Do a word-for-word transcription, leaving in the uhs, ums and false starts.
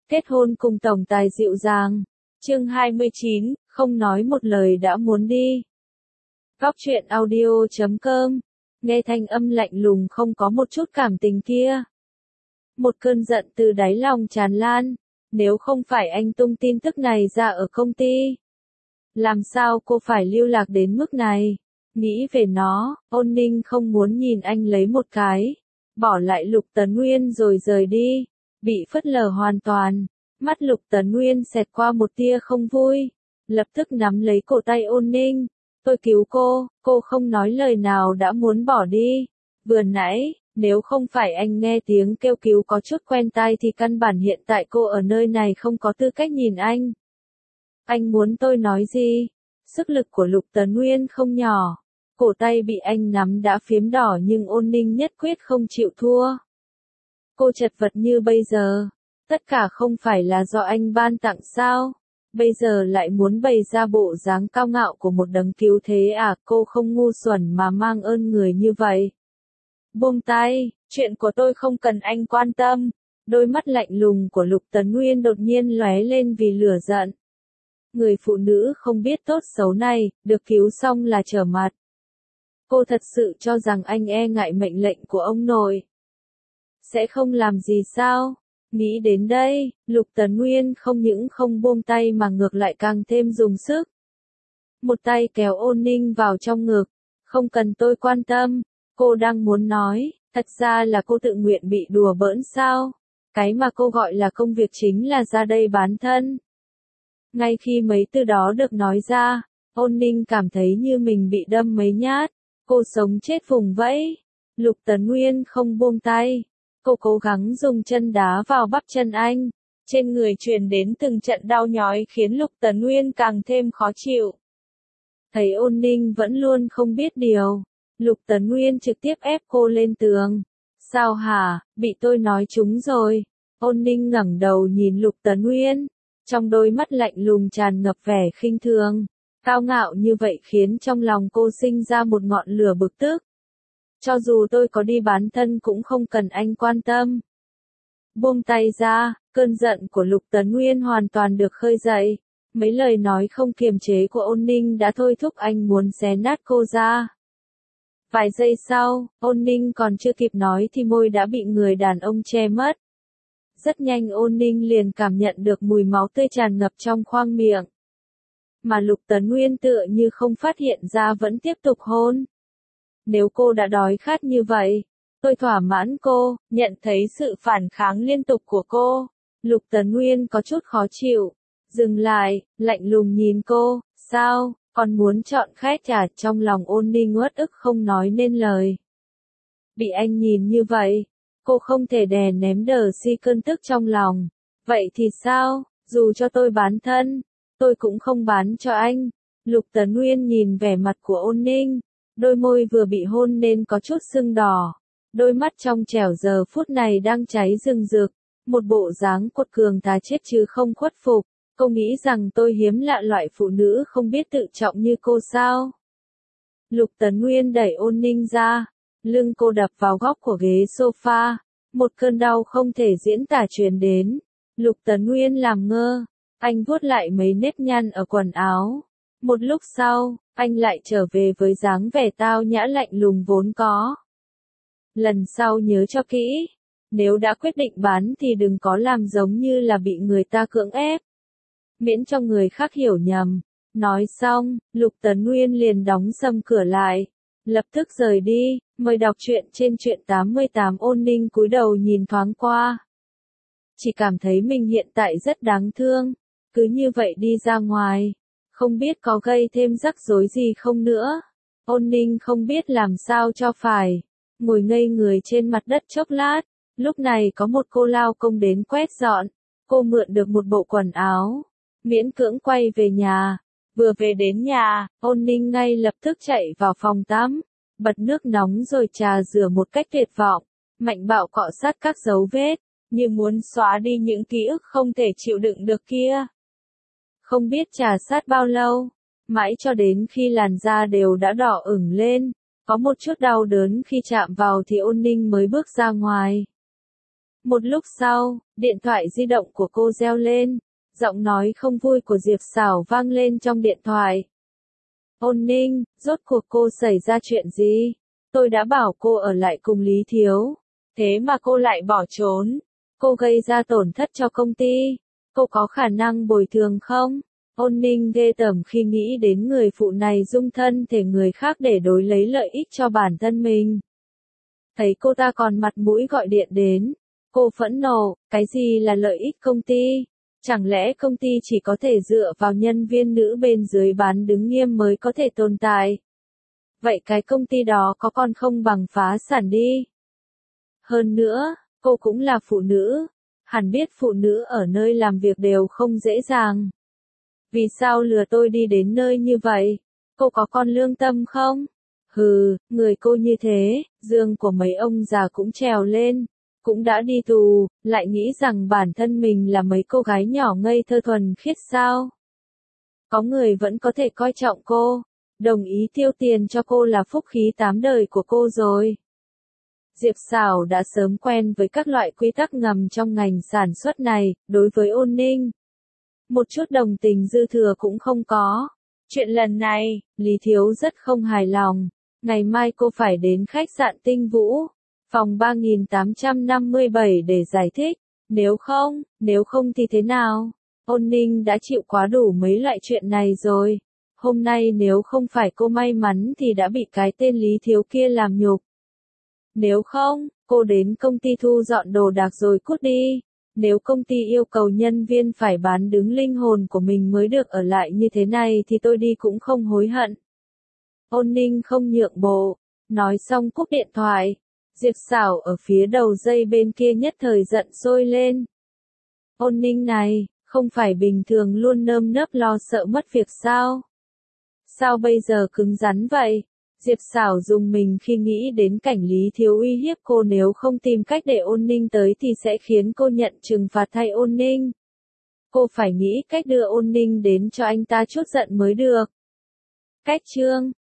Kết hôn cùng tổng tài dịu dàng. Chương hai mươi chín, không nói một lời đã muốn đi. Góc truyện audio chấm com. Nghe thanh âm lạnh lùng không có một chút cảm tình kia. Một cơn giận từ đáy lòng tràn lan. Nếu không phải anh tung tin tức này ra ở công ty, làm sao cô phải lưu lạc đến mức này? Nghĩ về nó, Ôn Ninh không muốn nhìn anh lấy một cái, bỏ lại Lục Tấn Nguyên rồi rời đi. Bị phớt lờ hoàn toàn, mắt Lục Tấn Nguyên xẹt qua một tia không vui, lập tức nắm lấy cổ tay Ôn Ninh. Tôi cứu cô, cô không nói lời nào đã muốn bỏ đi. Vừa nãy, nếu không phải anh nghe tiếng kêu cứu có chút quen tai thì căn bản hiện tại cô ở nơi này không có tư cách nhìn anh. Anh muốn tôi nói gì? Sức lực của Lục Tấn Nguyên không nhỏ. Cổ tay bị anh nắm đã phiếm đỏ nhưng Ôn Ninh nhất quyết không chịu thua. Cô chật vật như bây giờ, tất cả không phải là do anh ban tặng sao? Bây giờ lại muốn bày ra bộ dáng cao ngạo của một đấng cứu thế à? Cô không ngu xuẩn mà mang ơn người như vậy. Buông tay, chuyện của tôi không cần anh quan tâm. Đôi mắt lạnh lùng của Lục Tấn Nguyên đột nhiên lóe lên vì lửa giận. Người phụ nữ không biết tốt xấu này, được cứu xong là trở mặt. Cô thật sự cho rằng anh e ngại mệnh lệnh của ông nội sẽ không làm gì sao? Nghĩ đến đây, Lục Tấn Nguyên không những không buông tay mà ngược lại càng thêm dùng sức. Một tay kéo Ôn Ninh vào trong ngực. Không cần tôi quan tâm, cô đang muốn nói, thật ra là cô tự nguyện bị đùa bỡn sao? Cái mà cô gọi là công việc chính là ra đây bán thân. Ngay khi mấy từ đó được nói ra, Ôn Ninh cảm thấy như mình bị đâm mấy nhát. Cô sống chết vùng vẫy. Lục Tấn Nguyên không buông tay. Cô cố gắng dùng chân đá vào bắp chân anh. Trên người truyền đến từng trận đau nhói khiến Lục Tấn Nguyên càng thêm khó chịu. Thấy Ôn Ninh vẫn luôn không biết điều, Lục Tấn Nguyên trực tiếp ép cô lên tường. Sao hả, bị tôi nói trúng rồi. Ôn Ninh ngẩng đầu nhìn Lục Tấn Nguyên. Trong đôi mắt lạnh lùng tràn ngập vẻ khinh thường. Cao ngạo như vậy khiến trong lòng cô sinh ra một ngọn lửa bực tức. Cho dù tôi có đi bán thân cũng không cần anh quan tâm. Buông tay ra, cơn giận của Lục Tấn Nguyên hoàn toàn được khơi dậy. Mấy lời nói không kiềm chế của Ôn Ninh đã thôi thúc anh muốn xé nát cô ra. Vài giây sau, Ôn Ninh còn chưa kịp nói thì môi đã bị người đàn ông che mất. Rất nhanh Ôn Ninh liền cảm nhận được mùi máu tươi tràn ngập trong khoang miệng. Mà Lục Tấn Nguyên tựa như không phát hiện ra vẫn tiếp tục hôn. Nếu cô đã đói khát như vậy, tôi thỏa mãn cô. Nhận thấy sự phản kháng liên tục của cô, Lục Tấn Nguyên có chút khó chịu. Dừng lại, lạnh lùng nhìn cô. Sao, còn muốn chọn khách à? Trong lòng Ôn Ninh uất ức không nói nên lời. Bị anh nhìn như vậy, cô không thể đè nén đờ si cơn tức trong lòng. Vậy thì sao, dù cho tôi bán thân, tôi cũng không bán cho anh. Lục Tấn Nguyên nhìn vẻ mặt của Ôn Ninh. Đôi môi vừa bị hôn nên có chút sưng đỏ. Đôi mắt trong trẻo giờ phút này đang cháy rừng rực. Một bộ dáng quật cường thà chết chứ không khuất phục. Cô nghĩ rằng tôi hiếm lạ loại phụ nữ không biết tự trọng như cô sao? Lục Tấn Nguyên đẩy Ôn Ninh ra. Lưng cô đập vào góc của ghế sofa. Một cơn đau không thể diễn tả truyền đến. Lục Tấn Nguyên làm ngơ. Anh vuốt lại mấy nếp nhăn ở quần áo. Một lúc sau, anh lại trở về với dáng vẻ tao nhã lạnh lùng vốn có. Lần sau nhớ cho kỹ. Nếu đã quyết định bán thì đừng có làm giống như là bị người ta cưỡng ép. Miễn cho người khác hiểu nhầm. Nói xong, Lục Tấn Nguyên liền đóng sầm cửa lại. Lập tức rời đi. Mời đọc truyện trên truyện tám mươi tám. Ôn Ninh cúi đầu nhìn thoáng qua. Chỉ cảm thấy mình hiện tại rất đáng thương. Cứ như vậy đi ra ngoài. Không biết có gây thêm rắc rối gì không nữa. Ôn Ninh không biết làm sao cho phải. Ngồi ngây người trên mặt đất chốc lát. Lúc này có một cô lao công đến quét dọn. Cô mượn được một bộ quần áo. Miễn cưỡng quay về nhà. Vừa về đến nhà, Ôn Ninh ngay lập tức chạy vào phòng tắm. Bật nước nóng rồi trà rửa một cách tuyệt vọng. Mạnh bạo cọ sát các dấu vết. Như muốn xóa đi những ký ức không thể chịu đựng được kia. Không biết trà sát bao lâu, mãi cho đến khi làn da đều đã đỏ ửng lên, có một chút đau đớn khi chạm vào thì Ôn Ninh mới bước ra ngoài. Một lúc sau, điện thoại di động của cô reo lên. Giọng nói không vui của Diệp Sảo vang lên trong điện thoại. Ôn Ninh, rốt cuộc cô xảy ra chuyện gì? Tôi đã bảo cô ở lại cùng Lý Thiếu. Thế mà cô lại bỏ trốn. Cô gây ra tổn thất cho công ty. Cô có khả năng bồi thường không? Ôn Ninh ghê tởm khi nghĩ đến người phụ này dung thân thể người khác để đối lấy lợi ích cho bản thân mình. Thấy cô ta còn mặt mũi gọi điện đến. Cô phẫn nộ, cái gì là lợi ích công ty? Chẳng lẽ công ty chỉ có thể dựa vào nhân viên nữ bên dưới bán đứng nghiêm mới có thể tồn tại? Vậy cái công ty đó có còn không bằng phá sản đi? Hơn nữa, cô cũng là phụ nữ. Hẳn biết phụ nữ ở nơi làm việc đều không dễ dàng. Vì sao lừa tôi đi đến nơi như vậy? Cô có con lương tâm không? Hừ, người cô như thế, giường của mấy ông già cũng trèo lên. Cũng đã đi tù, lại nghĩ rằng bản thân mình là mấy cô gái nhỏ ngây thơ thuần khiết sao? Có người vẫn có thể coi trọng cô, đồng ý tiêu tiền cho cô là phúc khí tám đời của cô rồi. Diệp Sảo đã sớm quen với các loại quy tắc ngầm trong ngành sản xuất này, đối với Ôn Ninh. Một chút đồng tình dư thừa cũng không có. Chuyện lần này, Lý Thiếu rất không hài lòng. Ngày mai cô phải đến khách sạn Tinh Vũ, phòng ba nghìn tám trăm năm mươi bảy để giải thích. Nếu không, nếu không thì thế nào? Ôn Ninh đã chịu quá đủ mấy loại chuyện này rồi. Hôm nay nếu không phải cô may mắn thì đã bị cái tên Lý Thiếu kia làm nhục. Nếu không, cô đến công ty thu dọn đồ đạc rồi cút đi. Nếu công ty yêu cầu nhân viên phải bán đứng linh hồn của mình mới được ở lại như thế này thì tôi đi cũng không hối hận. Ôn Ninh không nhượng bộ. Nói xong cúp điện thoại. Diệp Sảo ở phía đầu dây bên kia nhất thời giận sôi lên. Ôn Ninh này, không phải bình thường luôn nơm nớp lo sợ mất việc sao? Sao bây giờ cứng rắn vậy? Diệp Sảo dùng mình khi nghĩ đến cảnh Lý Thiếu uy hiếp cô nếu không tìm cách để Ôn Ninh tới thì sẽ khiến cô nhận trừng phạt thay Ôn Ninh. Cô phải nghĩ cách đưa Ôn Ninh đến cho anh ta chút giận mới được. Cách chương